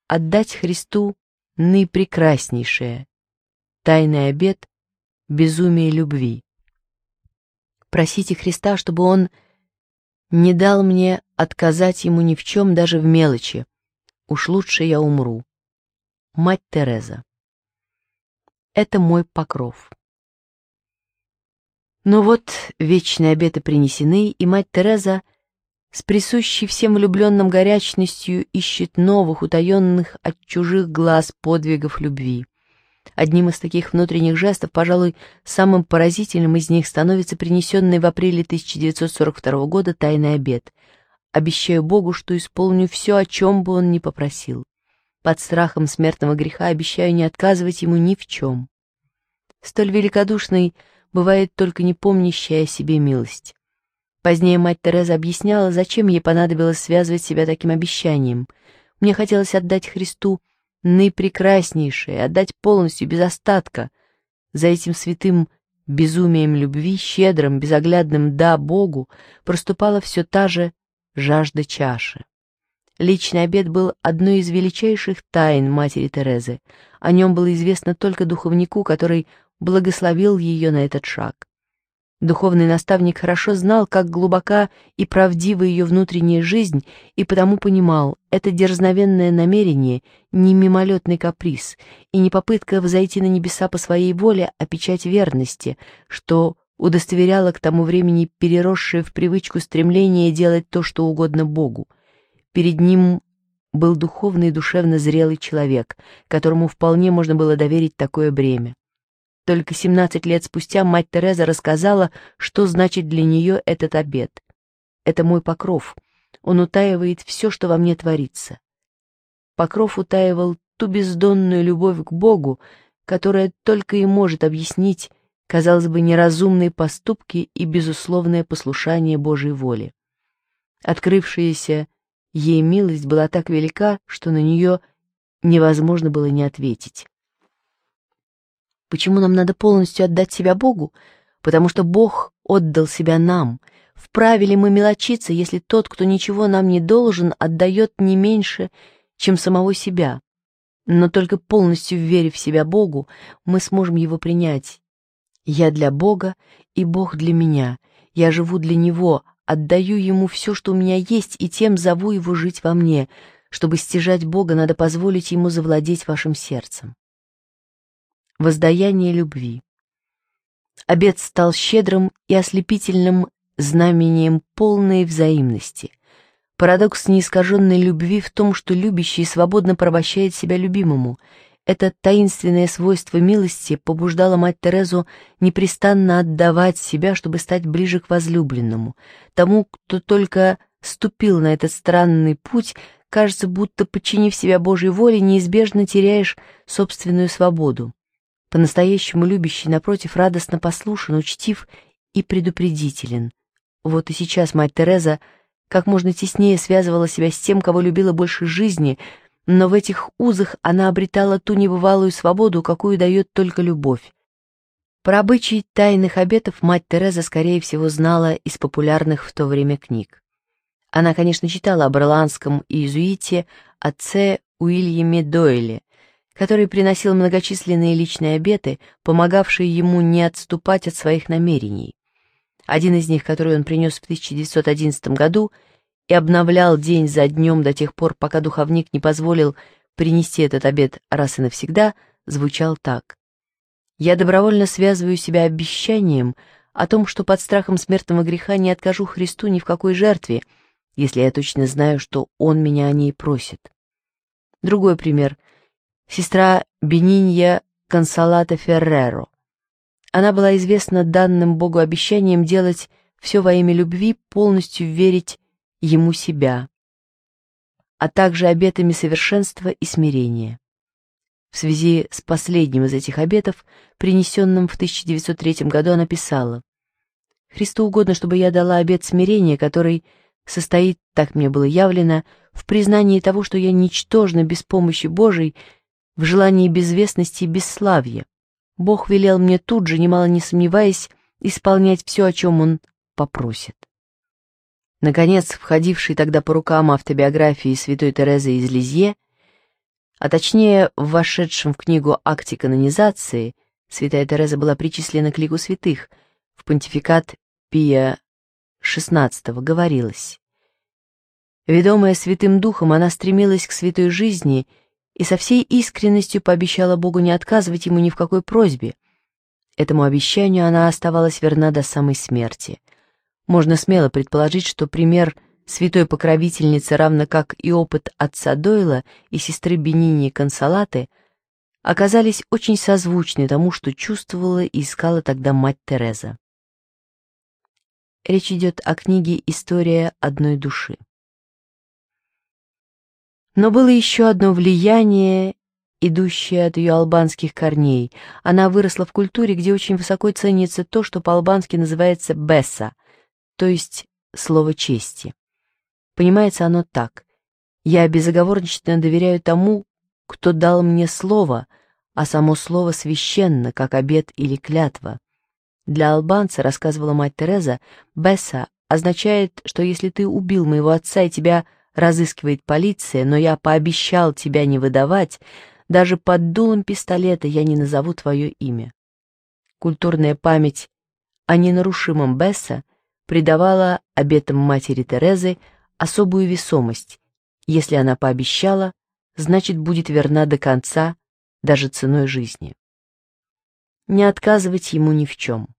отдать Христу наипрекраснейшее, тайный обет безумия любви. Просите Христа, чтобы Он не дал мне отказать Ему ни в чем, даже в мелочи. Уж лучше я умру. Мать Тереза. Это мой покров. Но вот вечные обеты принесены, и мать Тереза с присущей всем влюбленным горячностью ищет новых, утаенных от чужих глаз подвигов любви. Одним из таких внутренних жестов, пожалуй, самым поразительным из них становится принесенный в апреле 1942 года тайный обет. Обещаю Богу, что исполню все, о чем бы Он ни попросил. Под страхом смертного греха обещаю не отказывать Ему ни в чем. Столь великодушной бывает только не помнящая о себе милость. Позднее мать Тереза объясняла, зачем ей понадобилось связывать себя таким обещанием. Мне хотелось отдать Христу наипрекраснейшее, отдать полностью, без остатка. За этим святым безумием любви, щедрым, безоглядным «да» Богу, проступала все та же жажда чаши. Личный обет был одной из величайших тайн матери Терезы. О нем было известно только духовнику, который благословил ее на этот шаг. Духовный наставник хорошо знал, как глубока и правдива ее внутренняя жизнь, и потому понимал, это дерзновенное намерение не мимолетный каприз и не попытка взойти на небеса по своей воле, а печать верности, что удостоверяло к тому времени переросшее в привычку стремление делать то, что угодно Богу. Перед ним был духовный и душевно зрелый человек, которому вполне можно было доверить такое бремя. Только 17 лет спустя мать Тереза рассказала, что значит для нее этот обет. «Это мой покров. Он утаивает все, что во мне творится». Покров утаивал ту бездонную любовь к Богу, которая только и может объяснить, казалось бы, неразумные поступки и безусловное послушание Божьей воле. Открывшаяся ей милость была так велика, что на нее невозможно было не ответить. Почему нам надо полностью отдать себя Богу? Потому что Бог отдал себя нам. Вправе ли мы мелочиться, если тот, кто ничего нам не должен, отдает не меньше, чем самого себя? Но только полностью верив в себя Богу, мы сможем Его принять. Я для Бога, и Бог для меня. Я живу для Него, отдаю Ему все, что у меня есть, и тем зову Его жить во мне. Чтобы стяжать Бога, надо позволить Ему завладеть вашим сердцем. Воздаяние любви. Обет стал щедрым и ослепительным знамением полной взаимности. Парадокс неискаженной любви в том, что любящий свободно порабощает себя любимому. Это таинственное свойство милости побуждало мать Терезу непрестанно отдавать себя, чтобы стать ближе к возлюбленному. Тому, кто только ступил на этот странный путь, кажется, будто, подчинив себя Божьей воле, неизбежно теряешь собственную свободу. По-настоящему любящий, напротив, радостно послушен, учтив и предупредителен. Вот и сейчас мать Тереза как можно теснее связывала себя с тем, кого любила больше жизни, но в этих узах она обретала ту небывалую свободу, какую дает только любовь. Про обычай тайных обетов мать Тереза, скорее всего, знала из популярных в то время книг. Она, конечно, читала об ирландском иезуите отце Уильяме Дойле, который приносил многочисленные личные обеты, помогавшие ему не отступать от своих намерений. Один из них, который он принес в 1911 году и обновлял день за днем до тех пор, пока духовник не позволил принести этот обет раз и навсегда, звучал так. «Я добровольно связываю себя обещанием о том, что под страхом смертного греха не откажу Христу ни в какой жертве, если я точно знаю, что Он меня о ней просит». Другой пример. Сестра Бенинья Консолата Ферреро. Она была известна данным Богу обещанием делать все во имя любви, полностью верить Ему себя, а также обетами совершенства и смирения. В связи с последним из этих обетов, принесенным в 1903 году, она писала: «Христу угодно, чтобы я дала обет смирения, который состоит, так мне было явлено, в признании того, что я ничтожна без помощи Божией, в желании безвестности и бесславия. Бог велел мне тут же, немало не сомневаясь, исполнять все, о чем Он попросит». Наконец, входивший тогда по рукам автобиографии святой Терезы из Лизье, а точнее в вошедшем в книгу акте канонизации, святая Тереза была причислена к лику святых, в понтификат Пия XVI говорилось: «Ведомая Святым Духом, она стремилась к святой жизни и со всей искренностью пообещала Богу не отказывать ему ни в какой просьбе. Этому обещанию она оставалась верна до самой смерти. Можно смело предположить, что пример святой покровительницы, равно как и опыт отца Дойла и сестры Бенини Консолаты, оказались очень созвучны тому, что чувствовала и искала тогда мать Тереза». Речь идет о книге «История одной души». Но было еще одно влияние, идущее от ее албанских корней. Она выросла в культуре, где очень высоко ценится то, что по-албански называется «беса», то есть слово чести. Понимается оно так: «Я безоговорочно доверяю тому, кто дал мне слово, а само слово священно, как обет или клятва». Для албанца, рассказывала мать Тереза, «беса» означает, что если ты убил моего отца и тебя разыскивает полиция, но я пообещал тебя не выдавать, даже под дулом пистолета я не назову твое имя». Культурная память о ненарушимом Бесса придавала обетам матери Терезы особую весомость. Если она пообещала, значит, будет верна до конца, даже ценой жизни. Не отказывать ему ни в чем.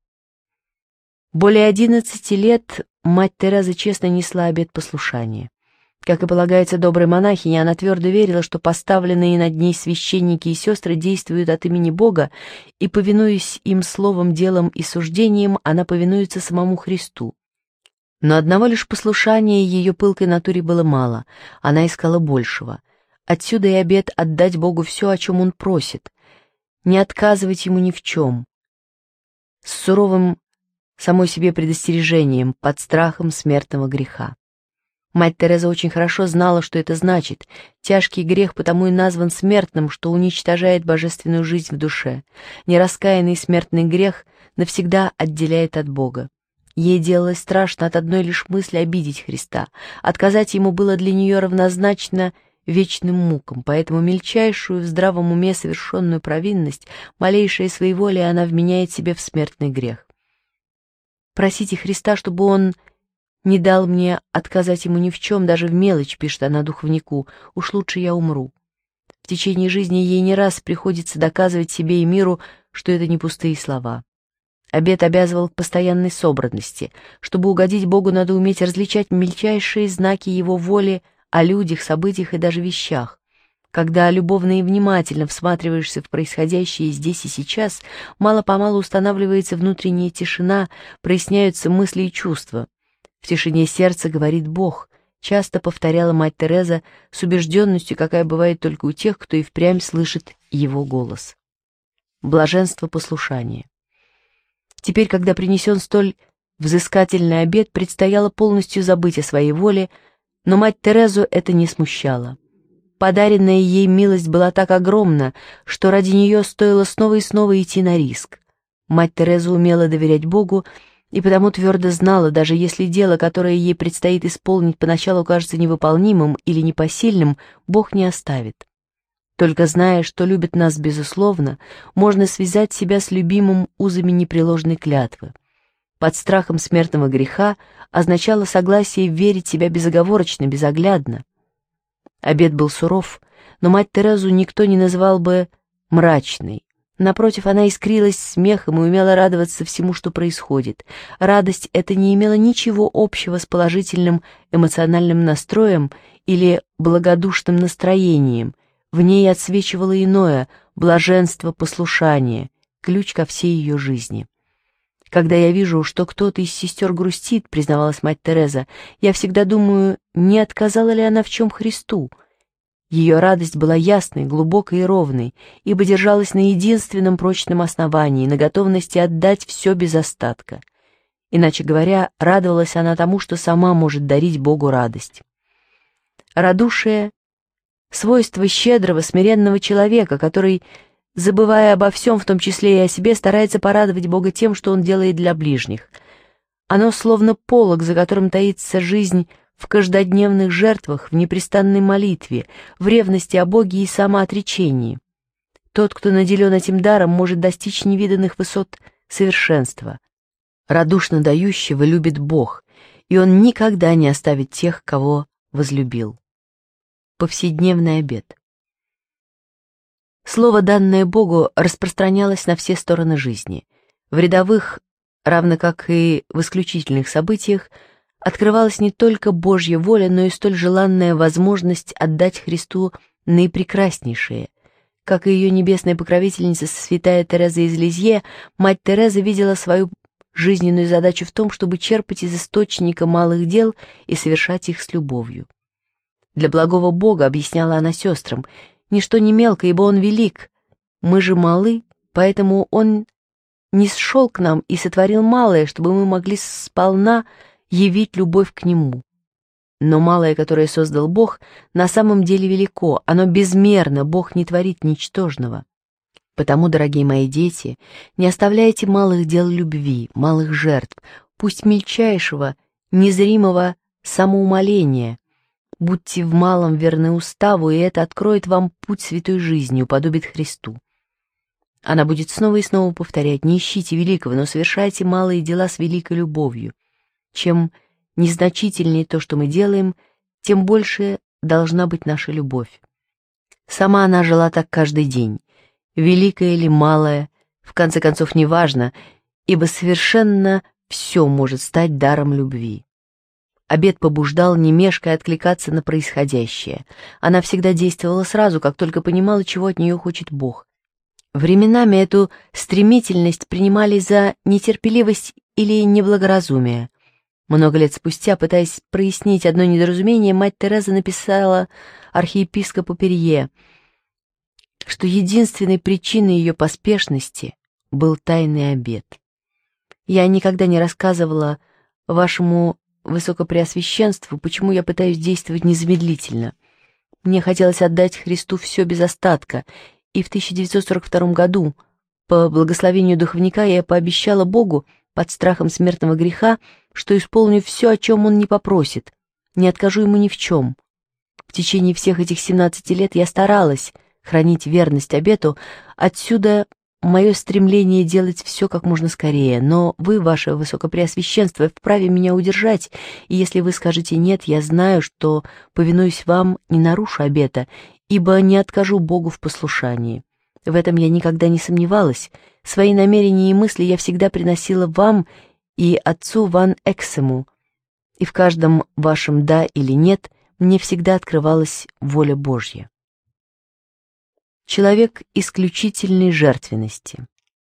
Более 11 лет мать Тереза честно несла обет послушания. Как и полагается доброй монахине, она твердо верила, что поставленные над ней священники и сестры действуют от имени Бога, и, повинуясь им словом, делом и суждением, она повинуется самому Христу. Но одного лишь послушания ее пылкой натуре было мало, она искала большего. Отсюда и обет отдать Богу все, о чем Он просит, не отказывать Ему ни в чем, с суровым самой себе предостережением, под страхом смертного греха. Мать Тереза очень хорошо знала, что это значит. Тяжкий грех потому и назван смертным, что уничтожает божественную жизнь в душе. Нераскаянный смертный грех навсегда отделяет от Бога. Ей делалось страшно от одной лишь мысли обидеть Христа. Отказать ему было для нее равнозначно вечным мукам, поэтому мельчайшую в здравом уме совершенную провинность, малейшее своеволие она вменяет себе в смертный грех. «Просите Христа, чтобы Он не дал мне отказать ему ни в чем, даже в мелочь», — пишет она духовнику, — «уж лучше я умру». В течение жизни ей не раз приходится доказывать себе и миру, что это не пустые слова. Обет обязывал к постоянной собранности. Чтобы угодить Богу, надо уметь различать мельчайшие знаки Его воли о людях, событиях и даже вещах. Когда любовно и внимательно всматриваешься в происходящее здесь и сейчас, мало-помалу устанавливается внутренняя тишина, проясняются мысли и чувства. «В тишине сердца говорит Бог», часто повторяла мать Тереза с убежденностью, какая бывает только у тех, кто и впрямь слышит его голос. Блаженство послушания. Теперь, когда принесен столь взыскательный обет, предстояло полностью забыть о своей воле, но мать Терезу это не смущало. Подаренная ей милость была так огромна, что ради нее стоило снова и снова идти на риск. Мать Тереза умела доверять Богу, и потому твердо знала, даже если дело, которое ей предстоит исполнить, поначалу кажется невыполнимым или непосильным, Бог не оставит. Только зная, что любит нас безусловно, можно связать себя с любимым узами непреложной клятвы. Под страхом смертного греха означало согласие верить себя безоговорочно, безоглядно. Обет был суров, но мать Терезу никто не называл бы мрачной. Напротив, она искрилась смехом и умела радоваться всему, что происходит. Радость эта не имела ничего общего с положительным эмоциональным настроем или благодушным настроением. В ней отсвечивало иное — блаженство послушания, ключ ко всей ее жизни. «Когда я вижу, что кто-то из сестер грустит, — признавалась мать Тереза, — я всегда думаю, не отказала ли она в чем Христу. Ее радость была ясной, глубокой и ровной, ибо держалась на единственном прочном основании, на готовности отдать все без остатка. Иначе говоря, радовалась она тому, что сама может дарить Богу радость. Радушие — свойство щедрого, смиренного человека, который, забывая обо всем, в том числе и о себе, старается порадовать Бога тем, что Он делает для ближних. Оно словно полог, за которым таится жизнь в каждодневных жертвах, в непрестанной молитве, в ревности о Боге и самоотречении. Тот, кто наделен этим даром, может достичь невиданных высот совершенства. Радушно дающего любит Бог, и Он никогда не оставит тех, кого возлюбил. Повседневный обет. Слово, данное Богу, распространялось на все стороны жизни. В рядовых, равно как и в исключительных событиях, открывалась не только Божья воля, но и столь желанная возможность отдать Христу наипрекраснейшее. Как и ее небесная покровительница святая Тереза из Лизье, мать Тереза видела свою жизненную задачу в том, чтобы черпать из источника малых дел и совершать их с любовью. Для благого Бога, объясняла она сестрам, ничто не мелко, ибо Он велик. Мы же малы, поэтому Он нисшел к нам и сотворил малое, чтобы мы могли сполна явить любовь к Нему. Но малое, которое создал Бог, на самом деле велико, оно безмерно, Бог не творит ничтожного. Потому, дорогие мои дети, не оставляйте малых дел любви, малых жертв, пусть мельчайшего, незримого самоумоления. Будьте в малом верны уставу, и это откроет вам путь святой жизни, уподобит Христу. Она будет снова и снова повторять: не ищите великого, но совершайте малые дела с великой любовью. Чем незначительнее то, что мы делаем, тем больше должна быть наша любовь. Сама она жила так каждый день. Великое или малое, в конце концов, неважно, ибо совершенно все может стать даром любви. Обет побуждал, не мешкая, откликаться на происходящее. Она всегда действовала сразу, как только понимала, чего от нее хочет Бог. Временами эту стремительность принимали за нетерпеливость или неблагоразумие. Много лет спустя, пытаясь прояснить одно недоразумение, мать Тереза написала архиепископу Перье, что единственной причиной ее поспешности был тайный обет. «Я никогда не рассказывала вашему Высокопреосвященству, почему я пытаюсь действовать незамедлительно. Мне хотелось отдать Христу все без остатка, и в 1942 году, по благословению духовника, я пообещала Богу под страхом смертного греха, что исполню все, о чем Он не попросит, не откажу Ему ни в чем. В течение всех этих 17 лет я старалась хранить верность обету, отсюда мое стремление делать все как можно скорее, но вы, ваше Высокопреосвященство, вправе меня удержать, и если вы скажете «нет», я знаю, что, повинуясь вам, не нарушу обета, ибо не откажу Богу в послушании. В этом я никогда не сомневалась. Свои намерения и мысли я всегда приносила вам и отцу Ван Эксему, и в каждом вашем «да» или «нет» мне всегда открывалась воля Божья. Человек исключительной жертвенности.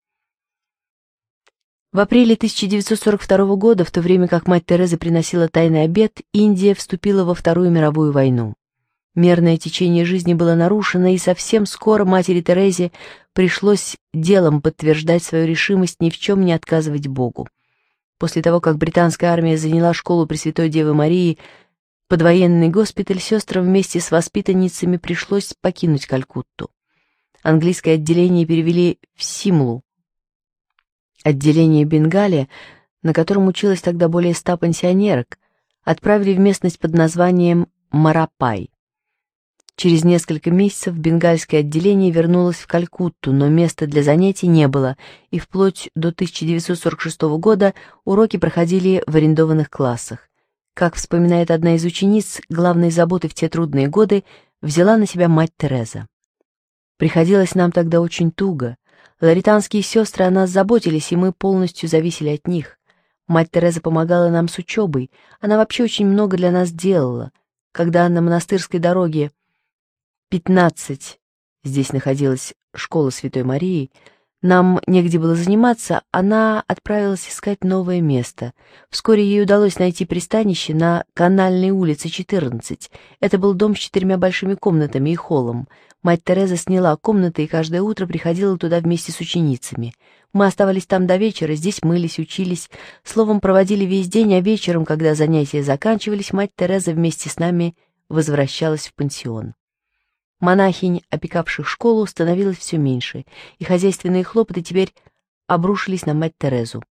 В апреле 1942 года, в то время как мать Тереза приносила тайный обет, Индия вступила во Вторую мировую войну. Мерное течение жизни было нарушено, и совсем скоро матери Терезе пришлось делом подтверждать свою решимость ни в чем не отказывать Богу. После того, как британская армия заняла школу Пресвятой Девы Марии под военный госпиталь, сестрам вместе с воспитанницами пришлось покинуть Калькутту. Английское отделение перевели в Симлу. Отделение Бенгалия, на котором училось тогда более 100 пансионерок, отправили в местность под названием Марапай. Через несколько месяцев бенгальское отделение вернулось в Калькутту, но места для занятий не было, и вплоть до 1946 года уроки проходили в арендованных классах. Как вспоминает одна из учениц, главной заботой в те трудные годы взяла на себя мать Тереза. Приходилось нам тогда очень туго. Лоританские сестры о нас заботились, и мы полностью зависели от них. Мать Тереза помогала нам с учебой, она вообще очень много для нас делала. Когда на монастырской дороге 15, здесь находилась школа Святой Марии, нам негде было заниматься, она отправилась искать новое место. Вскоре ей удалось найти пристанище на Канальной улице, 14. Это был дом с 4 большими комнатами и холлом. Мать Тереза сняла комнаты и каждое утро приходила туда вместе с ученицами. Мы оставались там до вечера, здесь мылись, учились, словом, проводили весь день, а вечером, когда занятия заканчивались, мать Тереза вместе с нами возвращалась в пансион. Монахинь, опекавших школу, становилось все меньше, и хозяйственные хлопоты теперь обрушились на мать Терезу.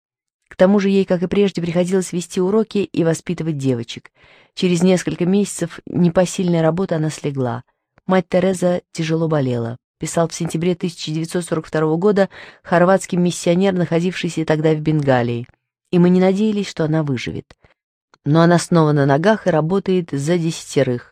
К тому же ей, как и прежде, приходилось вести уроки и воспитывать девочек. Через несколько месяцев непосильной работы она слегла. Мать Тереза тяжело болела. Писал в сентябре 1942 года хорватский миссионер, находившийся тогда в Бенгалии. И мы не надеялись, что она выживет. Но она снова на ногах и работает за 10.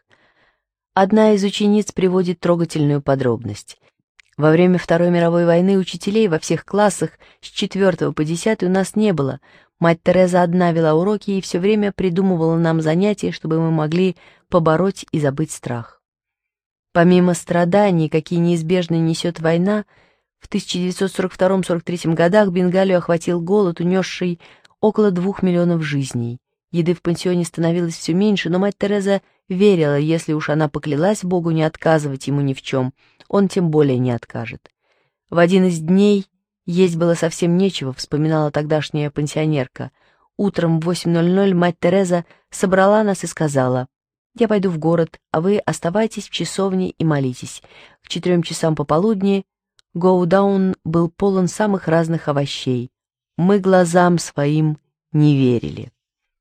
Одна из учениц приводит трогательную подробность. Во время Второй мировой войны учителей во всех классах с 4 по 10 у нас не было. Мать Тереза одна вела уроки и все время придумывала нам занятия, чтобы мы могли побороть и забыть страх. Помимо страданий, какие неизбежно несет война, в 1942-43 годах Бенгалию охватил голод, унесший около 2 миллионов жизней. Еды в пансионе становилось все меньше, но мать Тереза верила, если уж она поклялась Богу не отказывать ему ни в чем, он тем более не откажет. В один из дней есть было совсем нечего, вспоминала тогдашняя пансионерка. Утром в 8:00 мать Тереза собрала нас и сказала: «Я пойду в город, а вы оставайтесь в часовне и молитесь». К 4 часам пополудни гоудаун был полон самых разных овощей. Мы глазам своим не верили.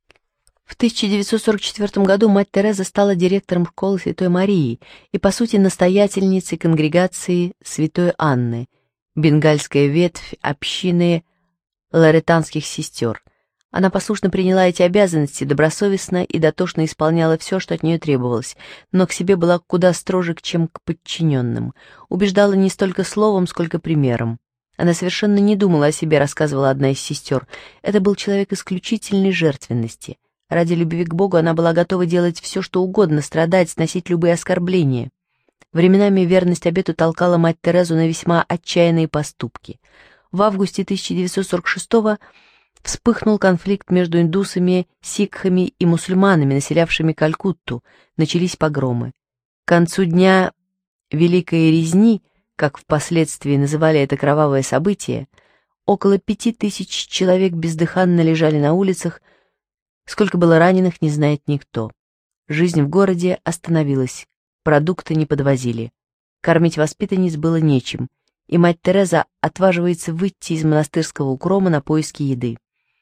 В 1944 году мать Тереза стала директором школы Святой Марии и, по сути, настоятельницей конгрегации Святой Анны, бенгальская ветвь общины лоретанских сестер. Она послушно приняла эти обязанности, добросовестно и дотошно исполняла все, что от нее требовалось, но к себе была куда строже, чем к подчиненным. Убеждала не столько словом, сколько примером. Она совершенно не думала о себе, рассказывала одна из сестер. Это был человек исключительной жертвенности. Ради любви к Богу она была готова делать все, что угодно, страдать, сносить любые оскорбления. Временами верность обету толкала мать Терезу на весьма отчаянные поступки. В августе 1946-го вспыхнул конфликт между индусами, сикхами и мусульманами, населявшими Калькутту. Начались погромы. К концу дня Великой Резни, как впоследствии называли это кровавое событие, около 5000 человек бездыханно лежали на улицах. Сколько было раненых, не знает никто. Жизнь в городе остановилась, продукты не подвозили. Кормить воспитанниц было нечем, и мать Тереза отваживается выйти из монастырского укрома на поиски еды.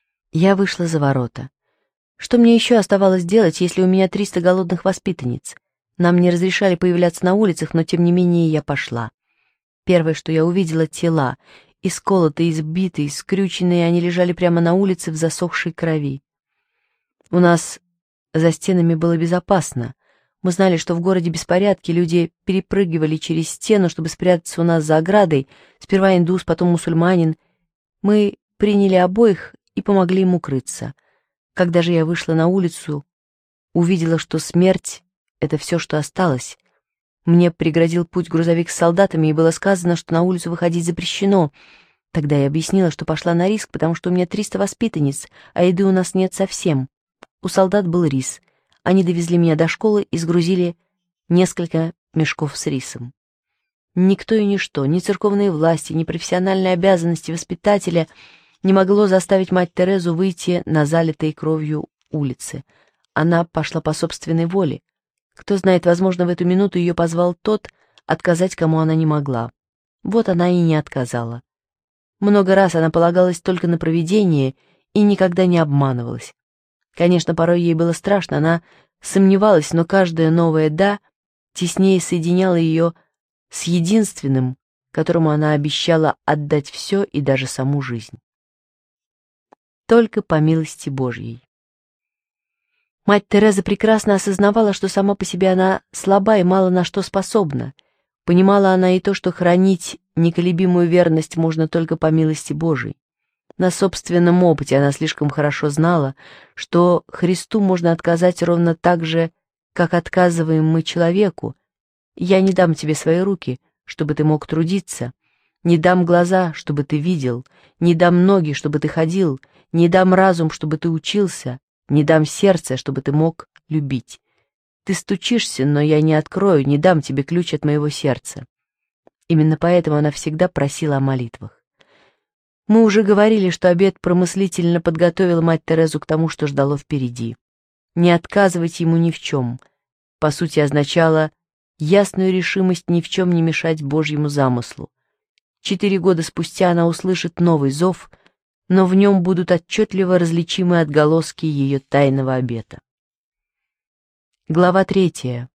Я вышла за ворота. Что мне еще оставалось делать, если у меня 300 голодных воспитанниц? Нам не разрешали появляться на улицах, но тем не менее я пошла. Первое, что я увидела — тела. Исколотые, избитые, скрюченные, они лежали прямо на улице в засохшей крови. У нас за стенами было безопасно. Мы знали, что в городе беспорядки, люди перепрыгивали через стену, чтобы спрятаться у нас за оградой, сперва индус, потом мусульманин. Мы приняли обоих и помогли им укрыться. Когда же я вышла на улицу, увидела, что смерть — это все, что осталось. Мне преградил путь грузовик с солдатами, и было сказано, что на улицу выходить запрещено. Тогда я объяснила, что пошла на риск, потому что у меня 300 воспитанниц, а еды у нас нет совсем. У солдат был рис. Они довезли меня до школы и сгрузили несколько мешков с рисом. Никто и ничто, ни церковные власти, ни профессиональные обязанности воспитателя не могло заставить мать Терезу выйти на залитые кровью улицы. Она пошла по собственной воле. Кто знает, возможно, в эту минуту ее позвал тот, отказать кому она не могла. Вот она и не отказала. Много раз она полагалась только на провидение и никогда не обманывалась. Конечно, порой ей было страшно, она сомневалась, но каждое новое «да» теснее соединяло ее с единственным, которому она обещала отдать все и даже саму жизнь. Только по милости Божьей. Мать Тереза прекрасно осознавала, что сама по себе она слаба и мало на что способна. Понимала она и то, что хранить неколебимую верность можно только по милости Божией. На собственном опыте она слишком хорошо знала, что Христу можно отказать ровно так же, как отказываем мы человеку. «Я не дам тебе свои руки, чтобы ты мог трудиться, не дам глаза, чтобы ты видел, не дам ноги, чтобы ты ходил, не дам разум, чтобы ты учился, не дам сердце, чтобы ты мог любить. Ты стучишься, но я не открою, не дам тебе ключ от моего сердца». Именно поэтому она всегда просила о молитвах. Мы уже говорили, что обет промыслительно подготовил мать Терезу к тому, что ждало впереди. Не отказывать ему ни в чем, по сути, означало ясную решимость ни в чем не мешать Божьему замыслу. 4 года спустя она услышит новый зов, но в нем будут отчетливо различимы отголоски ее тайного обета. Глава 3.